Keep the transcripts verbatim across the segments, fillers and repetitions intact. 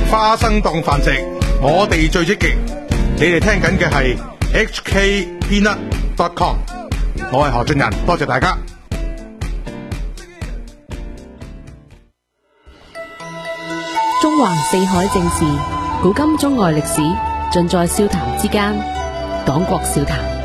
花生當飯食，我哋最積極。你哋聽緊嘅係 H K Peanut dot com， 我係何俊仁，多謝大家。 中環四海正事，古今中外歷史，盡在笑談之間。廣國笑談。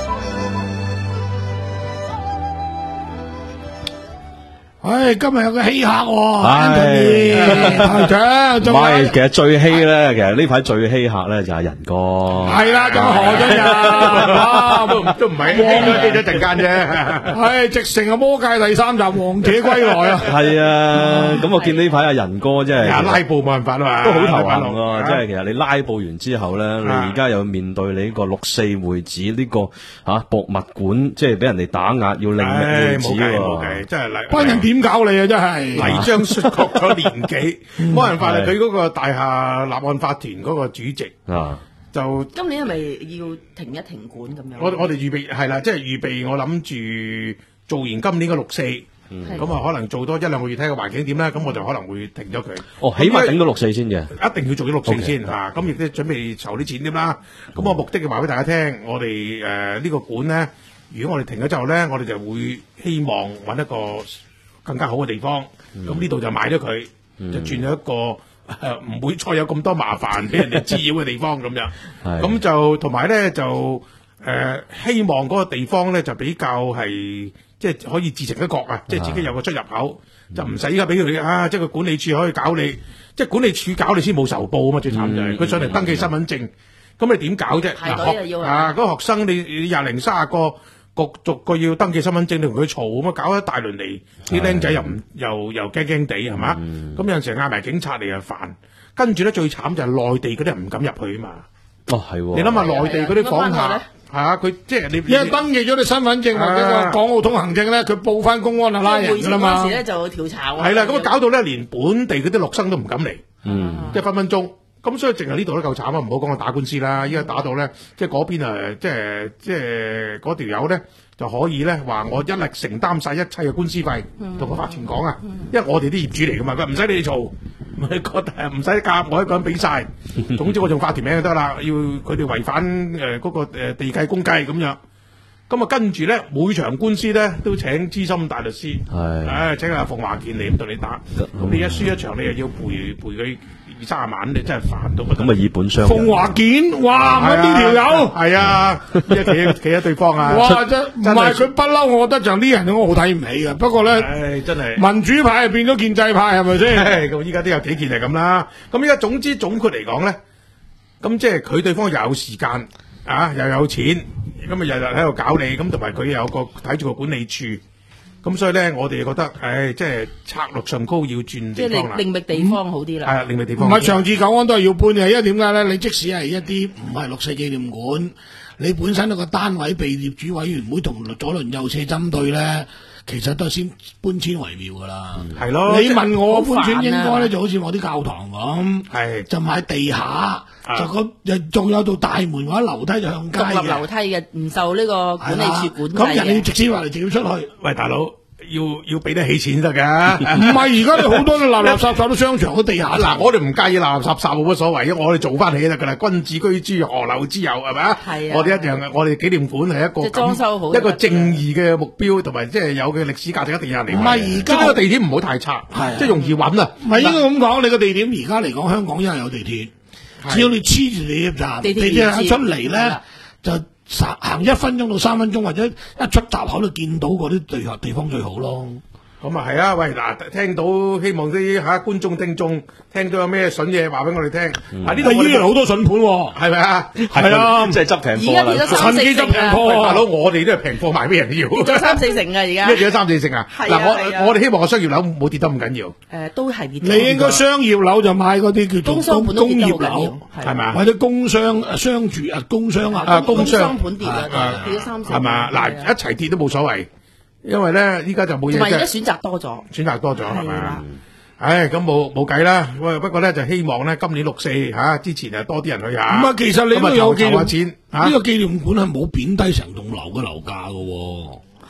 唉，今日有個稀客喎，台長。 唔係，其實最稀咧，其實呢排最稀客咧就係仁哥。 係啦，仲有何俊仁， 都唔係稀咗稀咗陣間啫。 係直成個魔界第三集王者歸來啊！ 係啊，咁我見呢排阿仁哥真係拉布冇辦法啊嘛， 都好頭痕喎。即係其實你拉布完之後咧，你而家又面對你呢個六四會址呢個吓博物館，即係俾人哋打壓，要另覓會址喎。 冇計，真係班人點搞你啊！真係泥漿摔角咗年幾，冇辦法啦。佢嗰個大廈立案法團嗰個主席啊， 就今年係咪要停一停館咁樣？ 我我哋預備係啦，即係預備。我諗住做完今年嘅六四，咁啊可能做多一兩個月睇個環境點啦。咁我就可能會停咗佢。 哦，起碼頂到六四先嘅， 一定要做咗六四先嚇。咁亦都準備籌啲錢添啦。咁我目的嘅話俾大家聽，我哋誒呢個館咧，如果我哋停咗之後咧，我哋就會希望揾一個更加好嘅地方，咁呢度就買咗佢，嗯、就轉咗一個唔、呃、會再有咁多麻煩俾人哋滋擾嘅地方咁樣。咁就同埋咧就誒、呃、希望嗰個地方咧就比較係即係可以自成一角啊，即係自己有個出入口，嗯、就唔使依家俾佢啊，即係個管理處可以搞你，即係管理處搞你先冇仇報啊嘛，最慘就係佢上嚟登記身份證，咁你點搞啫？嗱啊，嗰個學生你你廿零卅個。逐逐個要登記身份證，你同佢嘈咁啊，搞一大輪嚟，啲僆仔又唔又又驚驚地係嘛？咁、嗯、有陣時嗌埋警察嚟又煩，跟住咧最慘就係內地嗰啲人唔敢入去啊嘛。 哦係， 你諗下內地嗰啲訪客嚇，佢即係你一登記咗你身份證或者個港澳通行證咧，佢報翻公安啊拉人㗎啦嘛。 嗰時咧就調查喎。 係啦，咁啊搞到咧連本地嗰啲陸生都唔敢嚟， 嗯， 即係分分鐘。咁所以淨係呢度都夠慘啊！唔好講我打官司啦，依家打到咧，即係嗰邊啊，即係即係嗰條友咧就可以咧話我一力承擔晒一切嘅官司費，同個法團講啊，因為我哋啲業主嚟噶嘛，佢唔使你哋嘈，唔係覺得唔使夾，我一個人俾晒。總之我用法團名就得啦，要佢哋違反誒嗰、呃那個誒、呃、地契公計咁樣。咁啊跟住咧每場官司咧都請資深大律師，係，唉請阿馮華健嚟咁同你打，咁、嗯、你一輸一場你又要賠賠佢二三十萬，你真係煩到不得。 咁啊以本相。 馮華健，哇！我呢條友係啊，一企企喺對方啊。 哇！真唔係佢不嬲，我覺得就呢人我好睇唔起嘅。不過咧， 唉真係民主派係變咗建制派係咪先？ 咁依家都有幾件係咁啦。咁依家總之總括嚟講咧，咁即係佢對方又有時間啊，又有錢。咁啊日日喺度搞你，咁同埋佢有個睇住個管理處，咁所以咧我哋覺得，唉，即係策略上高要轉地方啦， 即係另覓地方好啲啦。係啊， 另覓地方。 唔係長治久安都係要搬嘅，因為點解咧？你即使係一啲唔係六四紀念館，你本身一個單位被業主委員會同左鄰右舍針對咧，其實都係先搬遷為妙噶啦。係、嗯、咯，你問我搬遷應該咧就好似我啲教堂咁，係就買地下。就個又仲有道大門或者樓梯就向街嘅， 獨立樓梯嘅，唔受呢個管理處管制嘅。 咁人哋要直接話嚟，直接出去。 喂，大佬，要要俾得起錢得噶。 唔係而家你好多都垃垃圾圾都商場嗰地下。 嗱，我哋唔介意垃垃圾圾冇乜所謂，因為我哋做翻起得噶啦。君子居之，何陋之有，係咪啊？係啊。我哋一樣，我哋紀念館係一個裝修好一個正義嘅目標，同埋即係有嘅歷史價值一定有人嚟。唔係而家呢個地點唔好太差，係即係容易揾啊。 唔係應該咁講，你個地點而家嚟講，香港因為有地鐵。只要你黐住地鐵站，地鐵出嚟咧，就行一分鐘到三分鐘，或者一出閘口就見到嗰啲地地方最好咯。 咁啊係啊，喂嗱，聽到希望啲嚇觀眾聽眾聽到有咩筍嘢話俾我哋聽。啊呢度依然好多筍盤喎，係咪啊？係啊， 即係執平貨啦， 趁機執平貨。 大佬，我哋都係平貨賣俾人要。 跌咗三四成啊！而家跌咗三四成啊！嗱，我我哋希望個商業樓冇跌得咁緊要。 誒，都係跌。 你應該商業樓就買嗰啲叫做工業樓， 係咪啊？ 或者工商商住啊，工商啊， 啊工商盤跌啊，跌咗三成。 係嘛？嗱，一齊跌都冇所謂。因為咧，依家就冇嘢。同埋而家選擇多咗， 選擇多咗係咪啊？唉，咁冇冇計啦。喂，不過咧就希望咧今年六四吓、啊、之前啊多啲人去下。 咁啊，其實你都有紀念錢，呢、 啊這個紀念館係冇貶低成棟樓嘅樓價噶。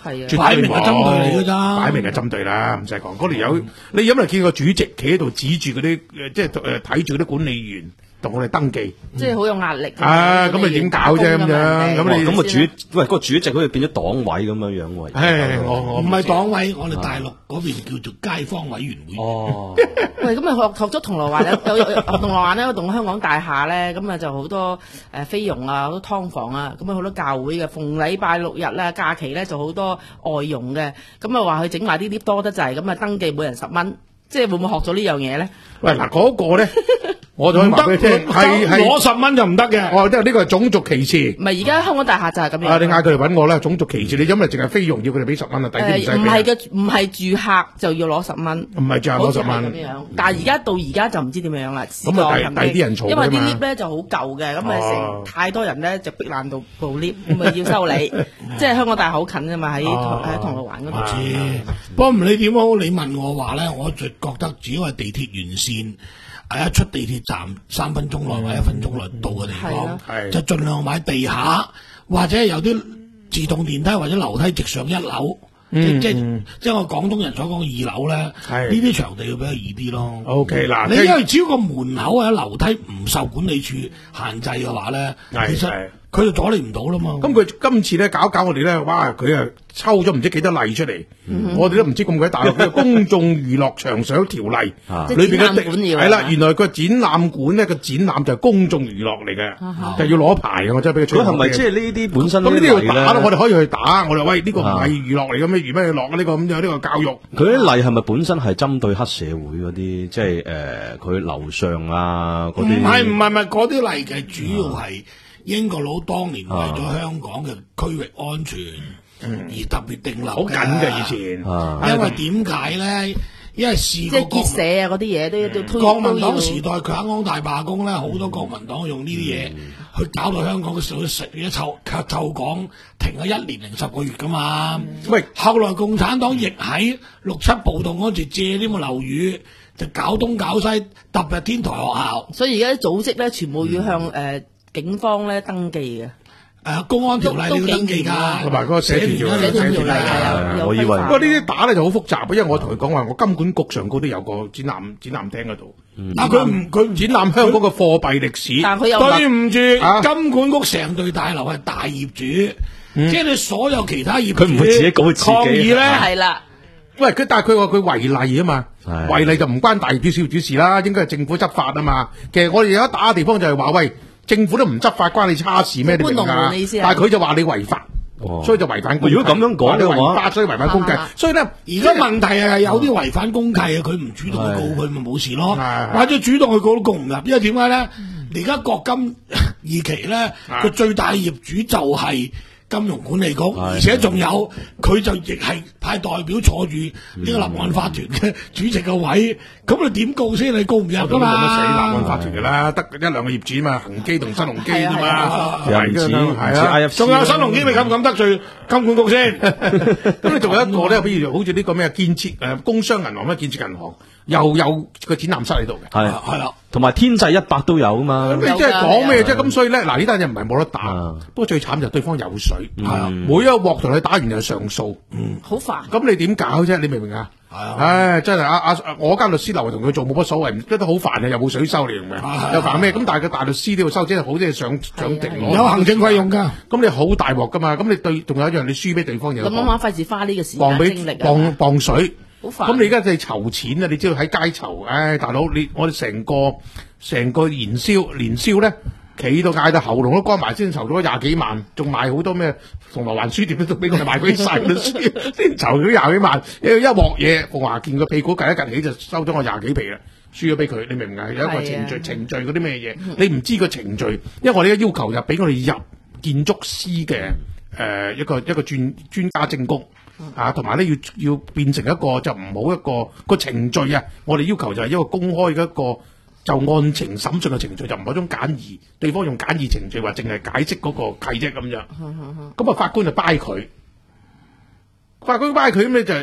係啊絕擺明係冇針對你㗎咋擺明係針對啦，唔使講。嗰條友，你有冇見過主席企喺度指住嗰啲誒，即係誒睇住嗰啲管理員同我哋登記？ 即係好有壓力。 啊，咁你點搞啫咁樣？咁你咁個主喂嗰個主席好似變咗黨委咁樣樣喎。 唉，我我唔係黨委，我哋大陸嗰邊叫做街坊委員會。 哦， 喂，咁啊學學咗銅鑼灣有有有銅鑼灣呢個棟香港大廈咧，咁啊就好多誒菲傭啊，好多劏房啊，咁啊好多教會嘅，逢禮拜六日啦假期咧就好多外傭嘅，咁啊話佢整埋啲 lift 多得滯，咁啊登記每人十蚊，即係會唔會學咗呢樣嘢咧？ 喂嗱嗰個咧，我就可以話俾你聽，係係攞十蚊就唔得嘅。 哦，即係呢個係種族歧視。 唔係而家香港大廈就係咁樣。 啊，你嗌佢嚟揾我啦，種族歧視，你因為淨係菲傭要佢哋俾十蚊啊，第啲唔使誒唔係俾。 嘅，唔係住客就要攞十蚊， 唔係住客攞十蚊好似係咁樣。但係而家到而家就唔知點樣啦。 咁啊第試過第啲人嘈因為啲㗎嘛 lift 咧就好舊嘅，咁啊哦成太多人咧就逼爛到部 lift，咁啊要修理。即係香港大廈好近啫嘛，喺哦喺銅鑼灣嗰度。 知，不過唔理點好，你問我話咧，我就覺得只要係地鐵沿線，係一出地鐵站三分鐘內或者一分鐘內到嘅地方係啊， 係就盡量買地下或者有啲自動電梯或者樓梯直上一樓。即即即係我廣東人所講嘅二樓咧， 係呢啲場地要比較易啲咯。 OK 嗱， 你即係因為只要個門口或者樓梯唔受管理處限制嘅話咧， 係其實係佢就阻你唔到啦嘛。 咁佢今次咧搞搞我哋咧，哇！佢啊抽咗唔知幾多例出嚟，我哋都唔知咁鬼大陸。佢係公眾娛樂場所條例啊裏邊嘅即係展覽館要係啦， 係嘛原來個展覽館咧個展覽就係公眾娛樂嚟嘅，就要攞牌嘅。我真係俾佢吹佢係咪即係呢啲本身咁呢啲要打咯？我哋哋可以去打。我哋喂呢個唔係娛樂嚟嘅咩？娛咩樂啊？呢個咁樣呢個教育。 佢啲例係咪本身係針對黑社會嗰啲，即係誒佢樓上啊嗰唔啲？ 係唔係唔係嗰啲嚟嘅，主要係英國佬當年為咗香港嘅區域安全而特別定立好緊嘅以前。 啊因為點解咧？因為試即係過國結社啊嗰啲嘢都都推國民黨都要時代強安大罷工咧，好多國民黨用呢啲嘢去搞到香港嘅社會食一臭卻臭港停咗一年零十個月噶嘛。 喂， 後來共產黨亦喺六七暴動嗰時借呢個樓宇就搞東搞西，特別天台學校。 所以而家啲組織咧，全部要向誒警方咧登記嘅。 誒公安條例都你要登記都幾嚴啊㗎， 同埋嗰個社團條例社團條例係係有我以為有規範不過呢啲打咧就好複雜，因為我同佢講話，我金管局上高都有個展覽展覽廳嗰度， 嗱佢唔佢唔展覽香港嘅貨幣歷史。 但係佢有對唔住， 啊金管局成隊大樓係大業主，即係你所有其他業主佢唔會自己告自己抗議咧， 係啦。 喂，佢但係佢話佢違例啊嘛， 係違例就唔關大業主小業主事啦，應該係政府執法啊嘛。其實我哋有一打嘅地方就係話，喂，政府都唔執法，關你叉事咩？你明唔明搬龍啊門你意思係但係佢就話你違法， 哦所以就違反公契。 如果咁樣講話你嘅話違法，所以違反公契啊啊。 所以咧， 而家問題係有啲違反公契嘅，佢唔主動去告佢，咪冇事咯。 係係或者主動去告都告唔入，因為點解咧？而家國金二期咧，佢最大業主就係金融管理局，而且仲有佢就亦係派代表坐住呢個立案法團嘅主席嘅位，咁你點告先？你告唔入噶我都冇乜死立嘛案？法團嘅啦，得一兩個業主嘛，恒基同新鴻基啫係啊嘛， 又唔似唔似係啊 I F C 仲有新鴻基，你敢唔敢得罪金管局先？ 咁你仲有一個咧，比如好似呢個咩建設誒工商銀行咩建設銀行，又有個展覽室喺度嘅。 係係啦， 同埋天際一百都有啊嘛咁。你即係講咩啫？咁所以咧，嗱呢單嘢唔係冇得打啊， 不過最慘就對方有水， 嗯係啊，每一個鑊同你打完就上訴， 好煩。 咁你點搞啫？你明唔明啊？ 係啊唉，真係啊啊！我間律師樓同佢做冇乜所謂，唔覺得好煩啊，又冇水收你明唔明？又煩咩？咁但係個大律師都要收，即係好即係上上庭攞。 有行政費用㗎。 咁你好大鑊噶嘛？咁你對仲有一樣，你輸俾對方又咁啱啱費事花呢個時間磅俾精力磅啊！ 磅水。 好煩。 咁你而家就係籌錢啊！你知道喺街籌，唉，大佬你我哋成個成個年宵年宵咧，企到嗌到喉嚨都乾埋，先籌到廿幾萬，仲賣好多咩銅鑼灣書店都俾我哋賣鬼晒啲書，先籌到廿幾萬，一一鑊嘢，鳳華健個屁股趌一趌起就收咗我廿幾皮啦，輸咗俾佢，你明唔明啊？有一個程序係啊程序嗰啲咩嘢，你唔知個程序，因為我哋而家要求就俾我哋入建築師嘅誒、呃、一個一個專專家證供。啊，同埋咧要要變成一個就唔好一個個程序啊！我哋要求就係一個公開嘅一個就案情審訊嘅程序，就唔係一種簡易，對方用簡易程序話淨係解釋嗰個契啫咁樣。咁啊法官就掰佢，法官掰佢咁你就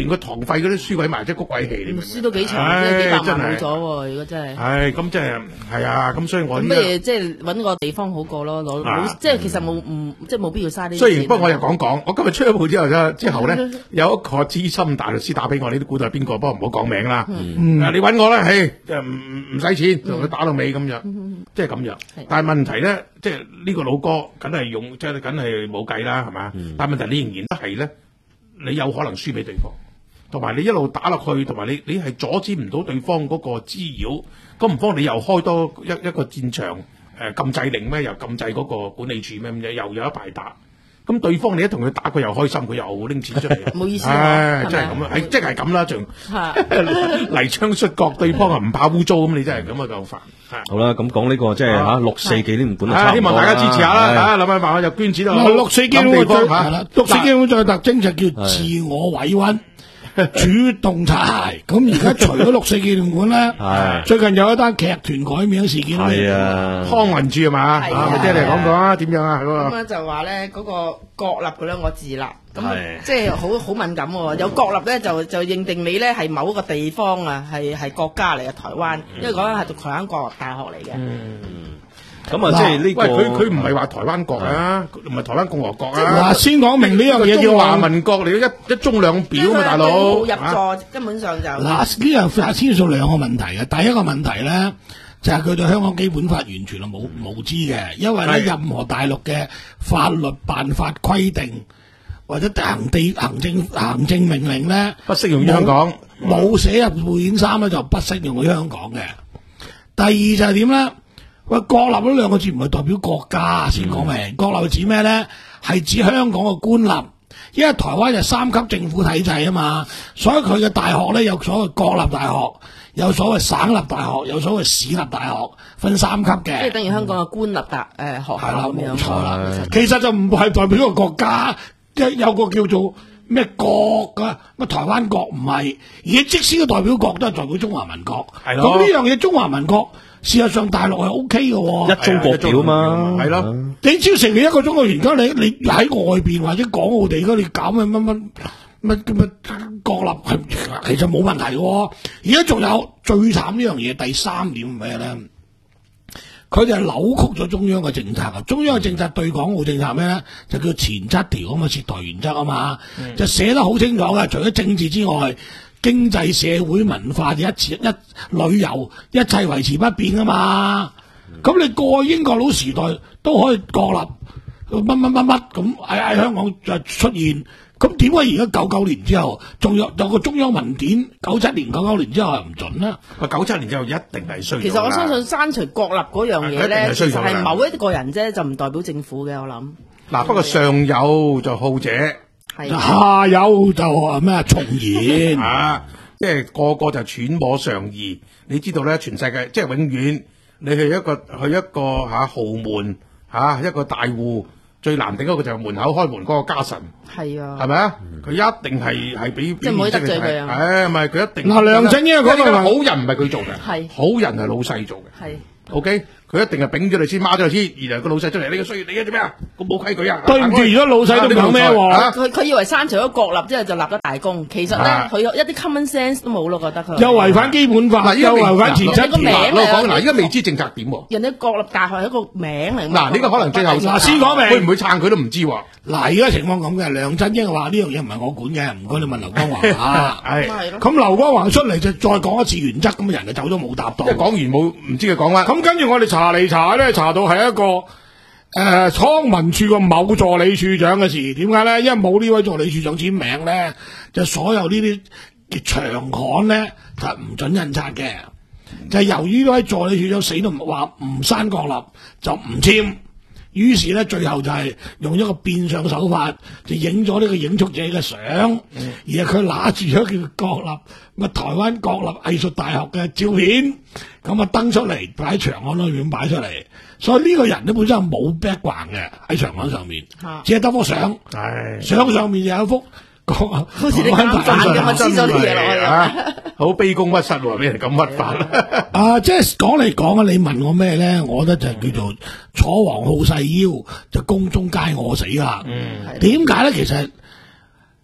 連個堂費嗰啲輸鬼埋，即係谷鬼氣，你明唔明？ 輸到幾場， 唉即係幾百真係萬冇咗喎！如果真係。 唉，咁即係係啊，咁所以我咁呢不如即係揾個地方好過咯，攞啊冇即係其實冇唔即係冇必要嘥呢啲錢。 雖然不過我又講講，我今日出咗報之後咧，之後咧有一個資深大律師打俾我，呢啲估到係邊個，不過唔好講名啦。 嗯啊你揾我啦，唉，就唔唔唔使錢，同佢打到尾咁樣，即係咁樣。但係問題咧，即係呢個老哥，梗係用，即係梗係冇計啦，係嘛？但係問題你仍然都係咧，你有可能輸俾對方，同埋你一路打落去，同埋你你係阻止唔到對方嗰個滋擾，咁唔方你又開多一一個戰場。誒禁制令咩？又禁制嗰個管理處咩？咁樣又有一排打，咁對方你一同佢打，佢又開心，佢又拎錢出嚟， 冇意思唉， 喎真係咁啊！係即係咁啦，仲嚇泥槍摔角，對方啊唔怕污糟，咁你真係咁啊夠煩。係好啦，咁講呢個即係嚇六四紀念館啊，差唔多啊希望大家支持下啦， 係啊諗下辦法就捐錢咯。 嗱，六四基本地最係方嚇啦，六四基本最嘅特徵就叫自我委屈。主動擦鞋，咁而家除咗六四紀念館咧， 係最近有一單劇團改名事件係啊， 康文署係嘛？ 係啊啊，咪姐你講講啊，點樣啊？嗰咁個樣就話咧嗰個國立嗰兩個字啦，咁係即係好好敏感喎。有國立咧就就認定你咧係某一個地方啊，係係國家嚟嘅台灣，因為嗰間係讀台灣國立大學嚟嘅。 咁啊，即係呢個喂，佢佢唔係話台灣國啊，唔係台灣共和國啊。 嗱，先講明呢樣嘢叫中華話民國嚟嘅，一一中兩表啊嘛，大佬。 冇入啊座，根本上就嗱，呢樣發先數兩個問題嘅。第一個問題咧，就係佢對香港基本法完全係冇無知嘅，因為咧係任何大陸嘅法律辦法規定或者行地行政行政命令咧， 不適用於香港。 冇寫入會件三咧，就不適用於香港嘅。第二就係點咧？喂，國立呢兩個字唔係代表國家，先講明。國立指咩咧？係指香港嘅官立，因為台灣就三級政府體制啊嘛，所以佢嘅大學咧有所謂國立大學，有所謂省立大學，有所謂市立大學，分三級即係嘅。 等於香港嘅官立大誒學係啦， 校咁樣。 冇錯啦。其實就唔係代表一個國家，一有個叫做咩國噶，乜台灣國唔係，而家即使個代表國都係代表中華民國。 係咯咁呢樣嘢中華民國事實上大陸係 O K 嘅喎。 一中國表嘛， 係咯。 你只要成立一個中國，而家你你喺外邊或者港澳地區，你搞乜乜乜乜乜國立係其實冇問題嘅。而家仲有最慘呢樣嘢，第三點係咩咧？佢哋係扭曲咗中央嘅政策啊！中央嘅政策對港澳政策咩咧？就叫前七條咁嘅涉台原則啊嘛，嗯、就寫得好清楚嘅。除咗政治之外，經濟、社會、文化一切一旅遊一切維持不變啊嘛。咁、嗯、你過去英國佬時代都可以國立乜乜乜乜咁喺喺香港就出現。咁點解而家九九年之後仲有有個中央文件？九七年、九九年之後係唔準咧？ 喂，九七年之後一定係衰咗啦。 其實我相信刪除國立嗰樣嘢咧，其實一定係衰咗啦係某一個人啫，就唔代表政府嘅。我諗嗱，不過上有就好者係下有就話咩重演啊，即係個個就揣摩上意。你知道咧，全世界即係永遠你去一個去一個嚇、啊、豪門嚇、啊、一個大戶。最難頂嗰個就係門口開門嗰個家臣， 係啊， 係咪啊？佢一定係係俾即係唔可以得罪佢啊！ 誒，唔係佢一定嗱，梁振英嗰個好人唔係佢做嘅， 係好人係老細做嘅， 係。 OK，佢一定係丙咗你先，孖咗你先，然後個老細出嚟，你個衰，你做咩啊？咁冇規矩啊！ 對唔住，如果老細都講咩喎？ 佢佢以為刪除咗國立之後就立咗大功，其實咧啊佢有一啲 common sense 都冇咯，覺得佢又違反基本法， 嗱，依家未又違反前七嗱個名條。 啊我講嗱，依家未知政策點喎。 人哋國立大學係一個名嚟嘛。 嗱，呢個可能最後嗱先講明會唔會撐佢都唔知喎。 嗱，而家情況咁嘅，梁振英話呢樣嘢唔係我管嘅，唔該你問劉江華啊。 係， 咁係咯。 咁劉江華出嚟就再講一次原則，咁人就走咗冇答到即係。講完冇唔知佢講乜。 咁跟住我哋查嚟查咧，查到係一個誒康文署個某助理處長嘅事。點解咧？因為冇呢位助理處長簽名咧，就所有呢啲長刊咧就唔准印刷嘅。就係由於呢位助理處長死都唔話唔刪國立，就唔簽。於是咧，最後就係用一個變相手法，就影咗呢個影速者嘅相，嗯、而係佢拿住咗叫國立，咁啊台灣國立藝術大學嘅照片，咁啊登出嚟擺喺長刊裏面擺出嚟。所以呢個人咧本身係冇 background 嘅喺長刊上面， 啊、 只係得幅相， 唉相上面有一幅。 好似你咁反咁啊，黐咗啲嘢落去啊！ 好卑躬屈膝喎，俾人咁屈法。 啊，即係講嚟講啊，你問我咩咧？我覺得就叫做楚皇好細腰，就宮中皆餓死啦。點解咧？其實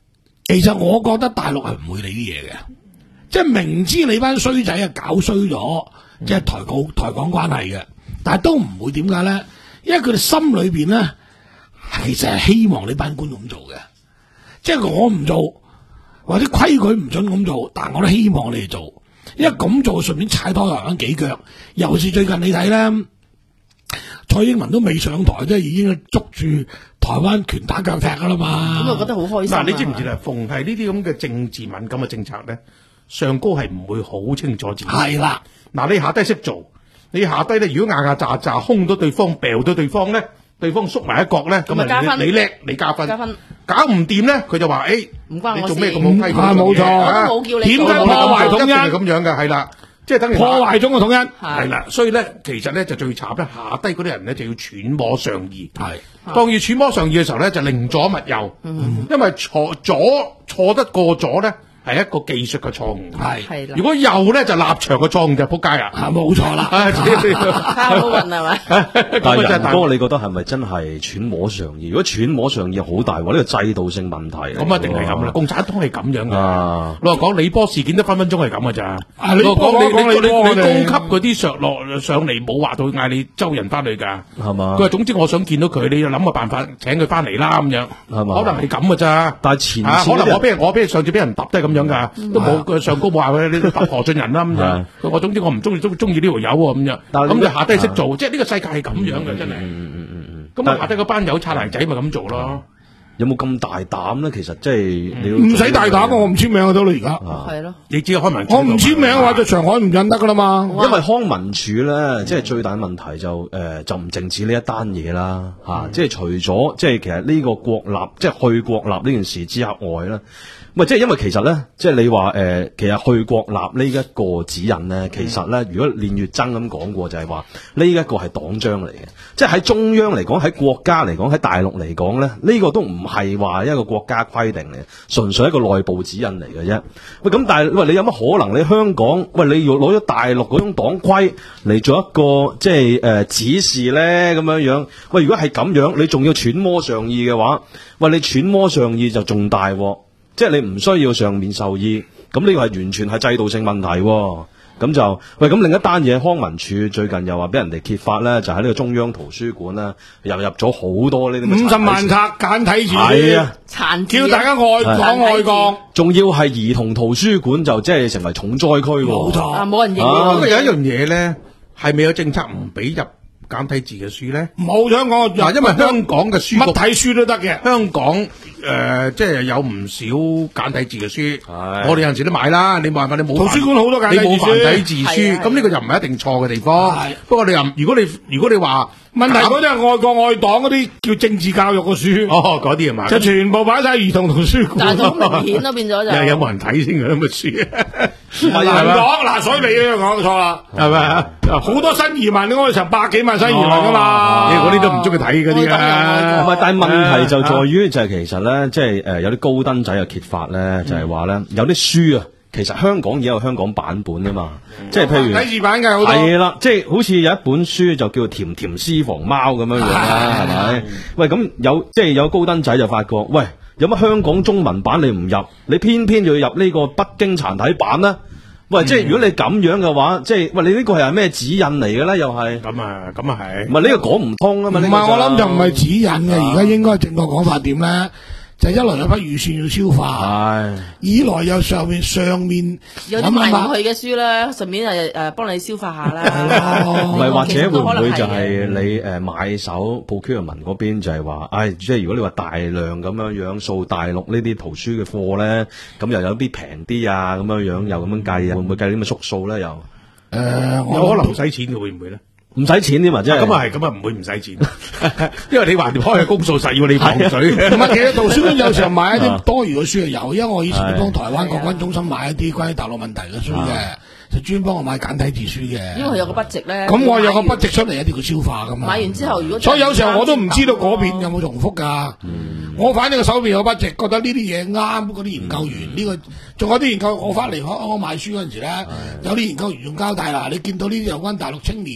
其實我覺得大陸係唔會理啲嘢嘅，即係明知你班衰仔啊搞衰咗，即係台港台港關係嘅，但係都唔會點解咧？因為佢哋心裏邊咧，其實係希望你班官咁做嘅，即係我唔做或者規矩唔准咁做，但我都希望你哋做，因為咁做順便踩多台灣幾腳。尤其是最近你睇咧，蔡英文都未上台，即係已經捉住台灣拳打腳踢噶啦嘛。 咁我覺得好開心。 嗱，你知唔知咧？逢係呢啲咁嘅政治敏感嘅政策咧，上高係唔會好清楚自己。 係啦， 嗱，你下低識做，你下低咧，如果牙牙炸炸空到對方，掉到對方咧，對方縮埋一角咧，咁啊你你叻，你加分。 加分。 搞唔掂咧，佢就話：誒， 唔關我事。 你做咩咁好規矩？ 啊，冇錯， 我都冇叫你點解破壞統一？ 一定係咁樣嘅，係啦。即係等於破壞中國統一係啦，所以咧其實咧就最慘咧，下低嗰啲人咧就要揣摩上意， 係當要揣摩上意嘅時候咧就寧左勿右，嗯、因為錯左錯得過咗咧係一個技術嘅錯誤， 係係啦。 如果右咧就立場嘅錯誤就撲街啊， 冇錯啦， 太好運係咪？ 但係仁哥，你覺得係咪真係揣摩上意？如果揣摩上意好大喎，呢個制度性問題。 咁一定係咁啦，共產黨係咁樣嘅。 啊， 老實講，李波事件都分分鐘係咁嘅咋。 啊，你老實講，你你你你你高級嗰啲上落上嚟冇話到嗌你周人翻去㗎， 係嘛？ 佢話總之我想見到佢，你要諗個辦法請佢翻嚟啦咁樣， 係嘛？ 可能係咁嘅咋。 但係前啊， 線可能我俾人我俾人上次俾人揼都係咁樣㗎，都冇佢上高冇話佢你揼何俊仁啦咁樣。我總之我唔中意中中意呢條友喎咁樣。咁就下低識做，即係呢個世界係咁樣嘅真係。 嗯嗯嗯嗯。 咁下低嗰班友擦泥仔咪咁做咯。 有冇咁大膽咧？其實即係你唔使大膽，我唔簽名就得啦而家。 係咯， 你只要開文， 我唔簽名嘅話，就上海唔印得噶啦嘛。 因為康文署咧，即係最大問題就誒就唔淨止呢一單嘢啦嚇，即係除咗即係其實呢個國立即係去國立呢件事之外咧。唔係，即係因為其實咧，即係你話誒、呃，其實去國立呢一個指引咧，其實咧，如果練乙錚咁講過，就係話呢一個係黨章嚟嘅，即係喺中央嚟講，喺國家嚟講，喺大陸嚟講咧，呢、這個都唔係話一個國家規定嚟，純粹一個內部指引嚟嘅啫。喂，咁但係喂，你有乜可能？你香港喂，你要攞咗大陸嗰種黨規嚟做一個即係誒、呃、指示咧咁樣樣？喂，如果係咁樣，你仲要揣摩上意嘅話，喂，你揣摩上意就仲大鑊。即係你唔需要上面授意，咁呢個係完全係制度性問題喎。咁就喂，咁另一單嘢，康文署最近又話俾人哋揭發咧，就喺呢個中央圖書館咧，又入咗好多呢啲五十萬冊簡體字， 係啊， 叫大家愛港愛國， 仲要係兒童圖書館就即係成為重災區喎。 冇錯， 啊冇人認。 不過有一樣嘢咧，係咪有政策唔俾入簡體字嘅書咧？ 冇香港嗱，因為香港嘅書乜睇書都得嘅， 香港。誒、呃，即係有唔少簡體字嘅書， 係我哋有陣時都買啦。你冇辦法，你冇圖書館好多簡體字書， 你冇繁體字書，咁呢個又唔係一定錯嘅地方。不過你又，如果你如果你話問題嗰啲係愛國愛黨嗰啲叫政治教育嘅書， 哦，嗰啲係嘛， 就全部擺晒兒童圖書館。 但係好明顯咯，變咗就有冇人睇先嘅咁嘅書？ 唔講嗱，所以你呢講錯啦， 係咪？ 好多新移民，我哋成百幾萬新移民噶嘛， 你嗰啲都唔中意睇嗰啲啊。 唔係，但係問題就在於就係其實咧，即係誒有啲高登仔嘅揭發咧，就係話咧有啲書啊，其實香港已經有香港版本噶嘛，即係譬如睇字版嘅好多。 係啦，即係好似有一本書就叫《甜甜私房貓》咁樣樣啦，係咪？喂，咁有即係有高登仔就發覺，喂，有乜香港中文版你唔入，你偏偏要入呢個北京殘體版咧？喂，即係如果你咁樣嘅話，即係喂，你呢個係咩指引嚟嘅咧？又係咁啊，咁啊係。 唔係呢個講唔通啊嘛？ 唔係，我諗就唔係指引嘅，而家應該正確講法點咧？就一來有筆預算要消化，二來有上面上面有啲賣唔去嘅書咧，順便誒誒幫你消化下啦。 唔係或者會唔會就係你誒買手 procurement 嗰邊就係話，唉，即係如果你話大量咁樣樣掃大陸呢啲圖書嘅貨咧，咁又有啲平啲啊，咁樣樣又咁樣計，會唔會計啲咁嘅縮數咧？又誒， 有可能唔使錢嘅會唔會咧？ 唔使錢添嘛，即係咁啊係，咁啊唔會唔使錢，因為你橫掂開嘅公數實要你放水。 唔係，其實圖書館有時候買一啲多餘嘅書係有，因為我以前都幫台灣國軍中心買一啲關於大陸問題嘅書嘅，就專幫我買簡體字書嘅。 因為佢有個筆值咧。 咁我有個筆值出嚟，一定要消化噶嘛。 買完之後，如果所以有時候我都唔知道嗰邊有冇重複㗎。我反正個手邊有筆值，覺得呢啲嘢啱嗰啲研究員呢個，仲有啲研究我翻嚟我我買書嗰陣時咧，有啲研究員仲交代啦，你見到呢啲有關大陸青年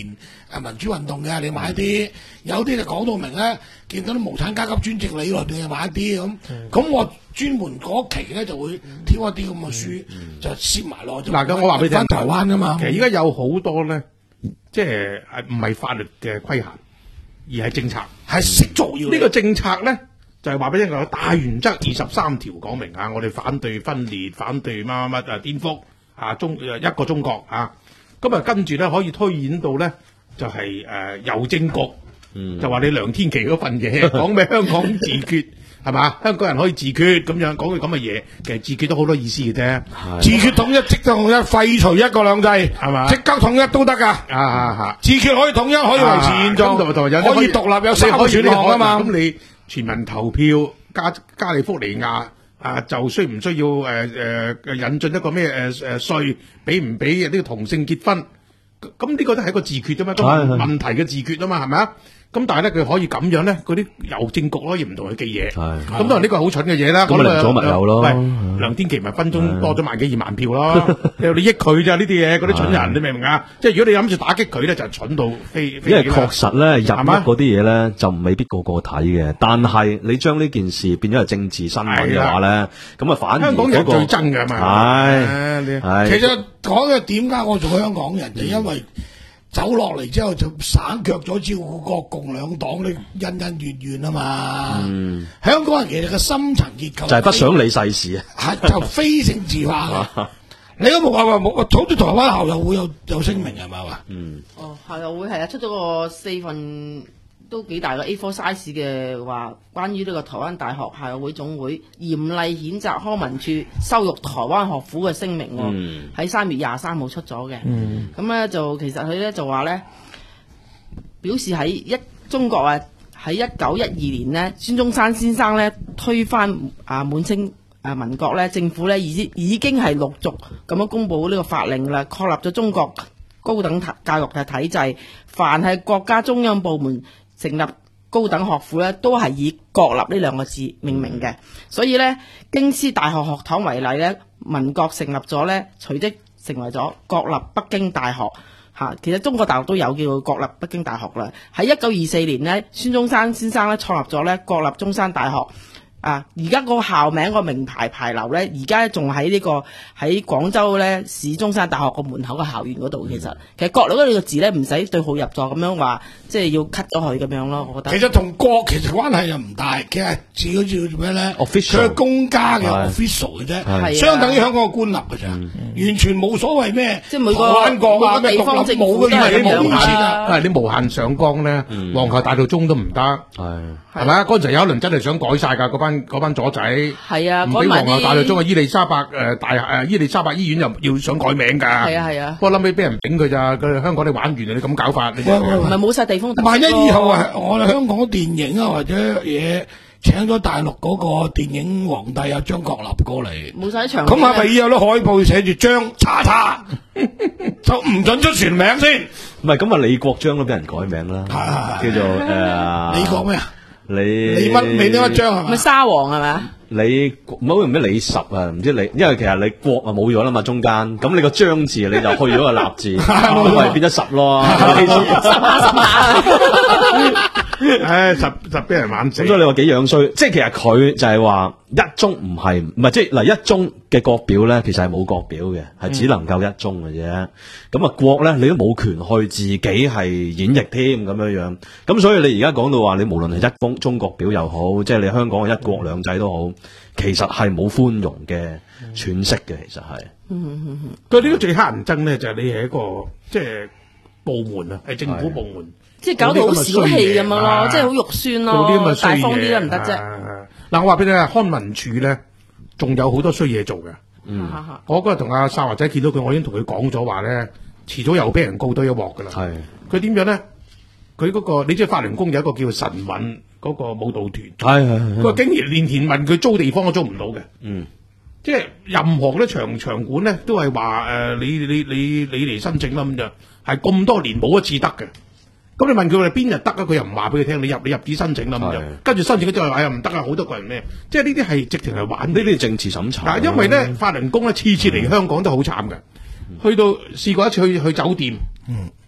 誒民主運動嘅，你買啲；有啲就講到明咧，見到啲無產階級專政理論，你就買啲咁。咁、嗯、我專門嗰期咧就會挑一啲咁嘅書，嗯、就攝埋落。 嗱，咁我話俾你聽， 翻台灣㗎嘛。 其實而家有好多咧，即係唔係法律嘅規限，而係政策， 係識做要。 呢個政策咧。就係話俾你聽，有大原則二十三條講明啊，我哋反對分裂，反對乜乜乜啊，顛覆啊中一個中國啊，咁啊跟住咧可以推演到咧就係誒郵政局，嗯、就話你梁天琦嗰份嘢講咩香港自決係嘛，香港人可以自決咁樣講句咁嘅嘢，其實自決都好多意思嘅啫， 自決統一即統一，廢除一國兩制係嘛，即刻統一都得㗎， 啊啊啊！ 自決可以統一，可以維持現狀， 啊、 可以獨立有三個選項啊嘛， 咁你。全民投票加加利福尼亞啊，就需唔需要誒誒、呃、引進一個咩誒誒稅，俾唔俾呢個同性結婚？咁呢個都係一個自決啫嘛，都係問題嘅自決啊嘛，係咪啊？咁但係咧，佢可以咁樣咧，嗰啲郵政局可以唔同佢寄嘢。咁當然呢個係好蠢嘅嘢啦。 咁咪寧左勿右咯。 喂，梁天琦咪分鐘多咗萬幾二萬票咯。你你益佢咋呢啲嘢？嗰啲蠢人，你明唔明啊？即係如果你諗住打擊佢咧，就係蠢到飛。因為確實咧，入屋嗰啲嘢咧，就未必個個睇嘅。但係你將呢件事變咗係政治新聞嘅話咧，咁啊反而香港人最憎㗎嘛。 係係。 其實講嘅點解我做香港人，就因為。走落嚟之後就省卻咗照顧國共兩黨呢恩恩怨怨啊嘛，嗯、香港人其實個深層結構就係不想理世事啊， 係就非政治化嘅。你都冇話話冇，好似台灣校友會有有聲明係咪話？嗯， 哦，校友會係啊，出咗個四份都幾大個 A 四 size 嘅話，關於呢個台灣大學校友會總會嚴厲譴責康文署羞辱台灣學府嘅聲明喎，喺三、嗯、月廿三號出咗嘅。咁咧、嗯、就其實佢咧就話咧，表示喺一中國啊喺一九一二年呢，孫中山先生咧推翻啊滿清啊民國咧，政府咧已已經係陸續咁樣公布呢個法令啦，確立咗中國高等教育嘅體制，凡係國家中央部門成立高等學府咧，都係以國立呢兩個字命名嘅。所以咧，京師大學學堂為例咧，民國成立咗咧，隨即成為咗國立北京大學嚇。其實中國大陸都有叫做國立北京大學啦。喺一九二四年咧，孫中山先生咧創立咗咧國立中山大學。啊！而家個校名個名牌牌樓咧，而家仲喺呢個喺廣州咧市中山大學個門口個校園嗰度。其實其實國立呢個字咧唔使對號入座咁樣話，即係要 cut 咗佢咁樣咯。我覺得其實同國其實關係又唔大，其實字好似叫咩咧？佢係公家嘅 official 嘅啫，相等於香港嘅官立嘅啫，完全冇所謂咩。 即係每個每個地方政府都係冇意思㗎。 係你無限上綱咧，皇后大道中都唔得，係係咪啊？嗰陣時有一輪真係想改晒㗎嗰班。嗰班左仔係啊， 唔俾皇后大道中嘅伊利沙伯誒大誒伊利沙伯醫院又要想改名㗎。 係啊係啊， 不過諗起俾人頂佢咋，佢香港你玩完你咁搞法，你唔係冇晒地方。 萬一以後啊，我哋香港電影啊或者嘢請咗大陸嗰個電影皇帝啊張國立過嚟， 冇晒場。 咁係咪以後啲海報寫住張叉叉就唔準出全名先？ 唔係咁啊，李國章都俾人改名啦，叫做誒李國咩啊？ 你你乜你呢一張係咪沙皇係咪？ 你唔好用咩李十啊？唔知你，因為其實你國啊冇咗啦嘛，中間咁你個張字你就去咗個立字，咁咪變咗十咯。 十下十下。 唉，十十俾人玩死。 咁所以你話幾樣衰？即係其實佢就係話一中唔係唔係即係嗱一中嘅國表咧，其實係冇國表嘅，係只能夠一中嘅啫。咁啊國咧，你都冇權去自己係演繹添咁樣樣。咁所以你而家講到話，你無論係一中中國表又好，即係你香港嘅一國兩制都好，其實係冇寬容嘅詮釋嘅，其實係。 佢呢個最乞人憎咧，就係你係一個即係部門啊，係政府部門。 即係搞到好小氣咁樣咯，即係好肉酸咯，大方啲都唔得啫。 嗱，我話俾你聽，康文署咧仲有好多衰嘢做嘅。嗯，我嗰日同阿沙華仔見到佢，我已經同佢講咗話咧，遲早又俾人告多一鑊噶啦。係佢點樣咧？佢嗰個你知法輪功有一個叫神韻嗰個舞蹈團，係係佢話竟然連田問佢租地方都租唔到嘅。嗯，即係任何嗰啲場場館咧，都係話誒，你你你你嚟申請啦咁就，係咁多年冇一次得嘅。咁你問佢哋邊日得啊？佢又唔話俾佢聽，你入你入紙申請啦咁就，跟住申請咗之後話又唔得啊，好多個人咩？即係呢啲係直情係玩呢啲政治審查。 嗱，因為咧法輪功咧次次嚟香港都好慘嘅，去到試過一次去去酒店，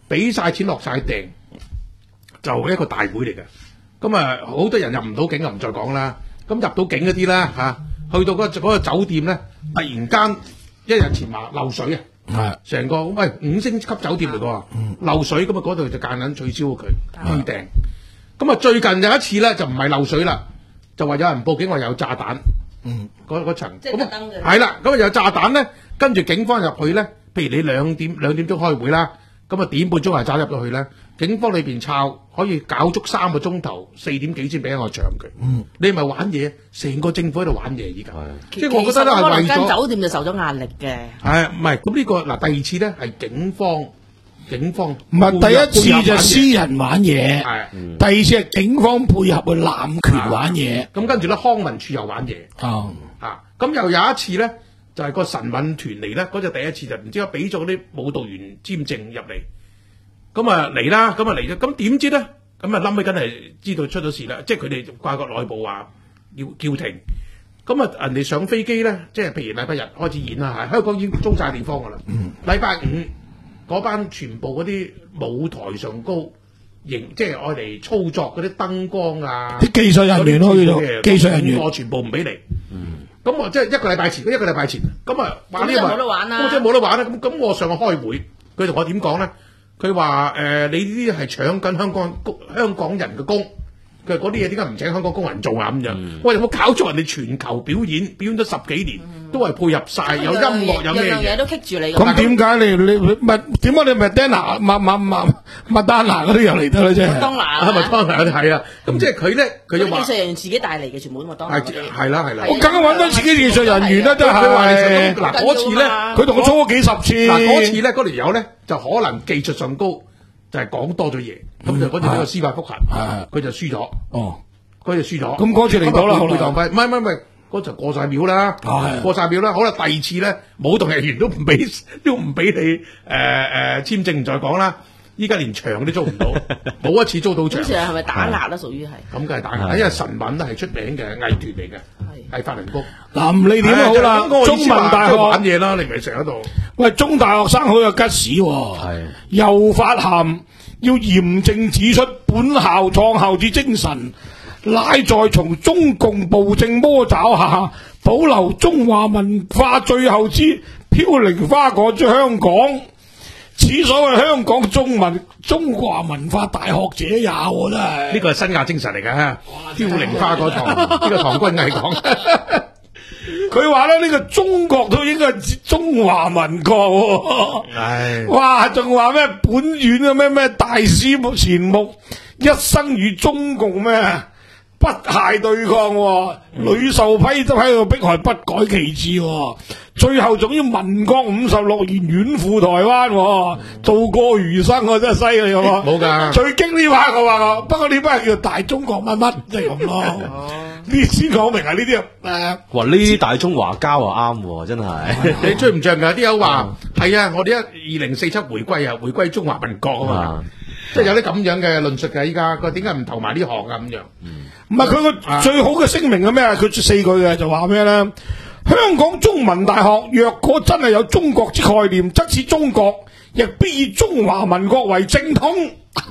俾晒錢落晒訂，就一個大會嚟嘅。咁啊，好多人入唔到境就唔再講啦。咁入到境嗰啲啦嚇，去到嗰、嗰個嗰個酒店咧，突然間一日前話漏水啊！ 係成個喂五星級酒店嚟㗎，漏水咁啊嗰度就間緊取消佢退訂。咁啊最近有一次咧就唔係漏水啦，就話有人報警話有炸彈。嗯，嗰嗰層即係特登嘅。 係啦，咁啊有炸彈咧，跟住警方入去咧，譬如你兩點兩點鐘開會啦，咁啊點半鐘係炸入到去咧，警方裏邊抄可以搞足三個鐘頭，四點幾先俾我搶佢。嗯，你係咪玩嘢？成個政府喺度玩嘢而家。即係我覺得咧係為間咗酒店就受咗壓力嘅。 係唔係？咁呢個嗱第二次咧係警方。警方唔係第一次就私人玩嘢， 係、 嗯、第二次係警方配合去濫權玩嘢。 咁跟住咧，康文署又玩嘢。 哦， 啊，咁又有一次咧，就係、是、個神韻團嚟咧，嗰隻第一次就唔知我俾咗啲舞蹈員簽證入嚟，咁啊嚟啦，咁啊嚟咗，咁點知咧，咁啊冧尾梗係知道出咗事啦，即係佢哋掛國內部話要叫停，咁啊人哋上飛機咧，即係譬如禮拜日開始演啦，香港已經租晒地方噶啦，禮拜五。嗰班全部嗰啲舞台上高，型即係愛嚟操作嗰啲燈光啊， 啲技術人員咯，叫做技術人員， 我全部唔俾你。嗯，咁我即係一個禮拜前，一個禮拜前，咁啊話呢個冇得玩啦， 咁即係冇得玩啦。咁咁我上去開會，佢同我點講咧？佢話誒，你呢啲係搶緊香港香港人嘅工。佢話嗰啲嘢點解唔請香港工人做啊咁樣？喂，有冇搞錯？人哋全球表演表演咗十幾年，都係配合晒，有音樂有咩嘢嘢都棘住你。 咁點解你你咪點解你咪丹拿麥麥麥麥丹拿嗰啲又嚟得咧啫？ 麥當娜麥當娜嗰啲係啊，咁即係佢咧，佢就話技術人員自己帶嚟嘅，全部都麥當娜。 係係啦係啦。 我梗係揾到自己技術人員啦，真係。 佢話你成功嗱嗰次咧， 佢同我操咗幾十次。 嗱嗰次咧，嗰條友咧就可能技術上高，就係講多咗嘢，咁就嗰次呢個司法覆核，佢就輸咗。哦。佢就輸咗， 咁嗰次嚟到啦， 賠償費，唔係唔係唔係，嗰就過晒秒啦，過晒秒啦。好啦，第二次咧，舞動人員都唔俾，都唔俾你誒誒簽證，唔再講啦。依家連場都租唔到，冇一次租到場。 好似係咪打壓啦？屬於係。咁梗係打壓，因為神韻都係出名嘅藝團嚟嘅，係法輪功。 嗱，唔理點好啦，中文大學玩嘢啦，你咪成喺度。 喂，中大學生好有吉屎喎，係又發函要嚴正指出本校創校之精神。乃在從中共暴政魔爪下保留中華文化最後之飄零花果之香港，此所謂香港中文中華文化大學者也，真係呢個係新亞精神嚟嘅，飄零花果堂呢個唐君毅講。 佢話咧呢個中國都應該係中華民國，唉，哇，仲話咩本院嘅咩咩大師錢穆一生與中共咩？不懈對抗、哦，屢受批都喺度迫害，不改其志、哦，最後仲要民國五十六年遠赴台灣、哦，度過餘生，我真係犀利喎！ 冇噶， 最激呢班我話我，不過呢班係叫大中國乜乜，即係咁咯。呢先講明啊，呢啲誒， 哇！呢啲大中華膠啊啱，真係你追唔着㗎？啲友話係啊，我哋一二零四七回歸啊，回歸中華民國啊嘛。即係有啲咁樣嘅論述嘅，依家佢點解唔投埋呢行啊？咁樣， 唔係佢個最好嘅聲明係咩啊？佢四句嘅就話咩咧？香港中文大學若果真係有中國之概念，則此中國亦必以中華民國為正統。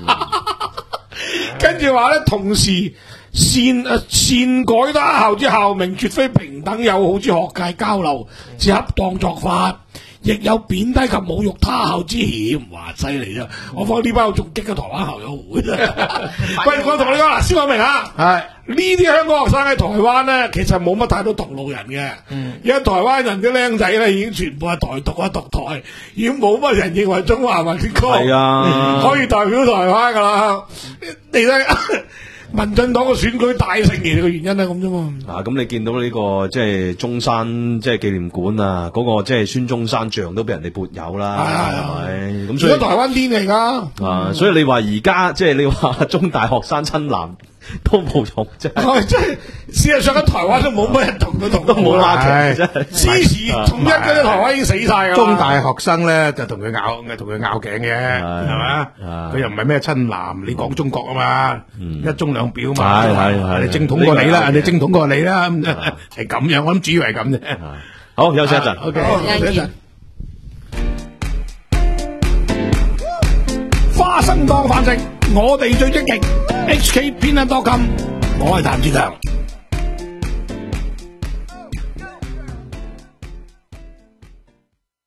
跟住話咧，同時善誒善改他校之校名，絕非平等友好之學界交流之恰當作法。亦有貶低及侮辱他校之嫌，哇！犀利啫！我放呢班仲激過台灣校友會啫。喂，我同你講嗱，先講明啊，係呢啲香港學生喺台灣咧，其實冇乜太多同路人嘅。嗯，而家台灣人啲僆仔咧，已經全部係台獨啊，獨台，已經冇乜人認為中華民國係啊，可以代表台灣噶啦。你睇。民進黨個選舉大勝嚟嘅原因係咁啫嘛。 啊，咁你見到呢、這個即係中山即係紀念館啊，嗰、那個即係孫中山像都俾人哋撥有啦，係咪？咁所以台灣癲嚟噶。 啊，所以你話而家即係你話中大學生親藍都冇用，即係即係事實上喺台灣都冇乜人同佢同都冇拉嘅，真係支持統一嗰啲台灣已經死晒噶。 中大學生咧就同佢拗，同佢拗頸嘅，係嘛？佢又唔係咩親藍，你講中國啊嘛，一中兩表嘛，係係係，人哋正統過你啦，人哋正統過你啦，係咁樣，我諗主要係咁啫。 好，休息一陣。 OK，休息一陣。 生當飯食，我哋最積極。H K 偏 dot com， 我係譚志強。